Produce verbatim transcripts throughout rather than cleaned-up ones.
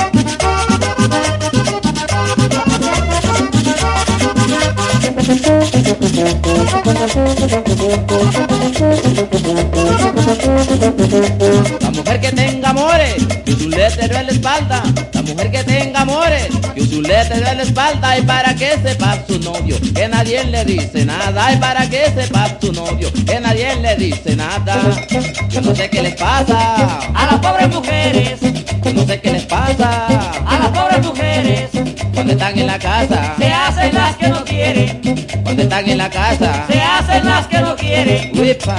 La mujer que tenga amores, que use un letrero en la espalda. La mujer que tenga amores, que use un letrero en la espalda. Y para que sepa su novio, que nadie le dice nada. Y para que sepa su novio, que nadie le dice nada. Yo no sé qué les pasa a las pobres mujeres, yo no sé qué les pasa a las pobres mujeres, cuando están en la casa, se hacen las que no quieren, cuando están en la casa. se hacen las que no quieren. Uipa.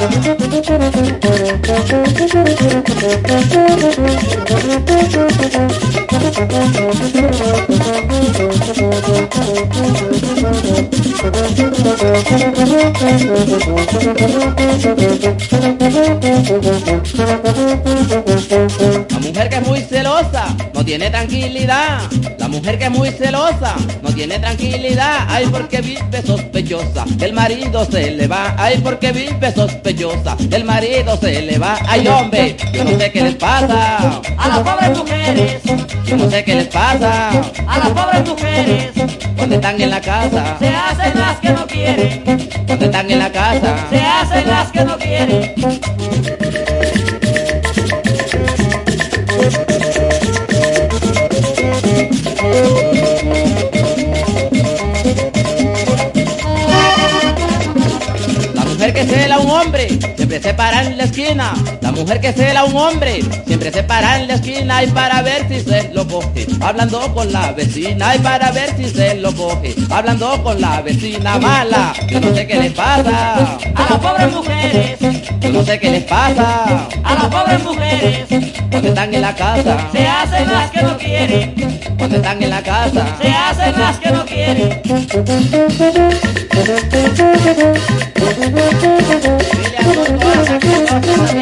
La mujer que es muy celosa no tiene tranquilidad. La mujer que es muy celosa no tiene tranquilidad. Ay, porque vive sospechosa, el marido se le va. Ay, porque vive sospechosa, el marido se le va. Ay, hombre, yo no sé qué les pasa A las pobres mujeres, yo no sé qué les pasa a las pobres mujeres, cuando están en la casa, se hacen las que no quieren, cuando están en la casa. se hacen las que no quieren. La mujer que cela a un hombre siempre se para en la esquina. La mujer que cela a un hombre siempre se para en la esquina. Y para ver si se lo coge, hablando con la vecina. Y para ver si se lo coge, hablando con la vecina mala. Yo no sé qué les pasa A las pobres mujeres, yo no sé qué les pasa a las pobres mujeres, cuando están en la casa, se hacen las que no quieren, cuando están en la casa. se hacen las que no quieren. Dile a Doctora que no se la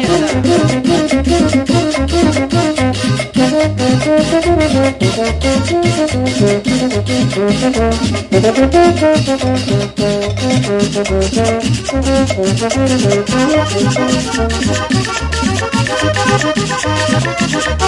mierda.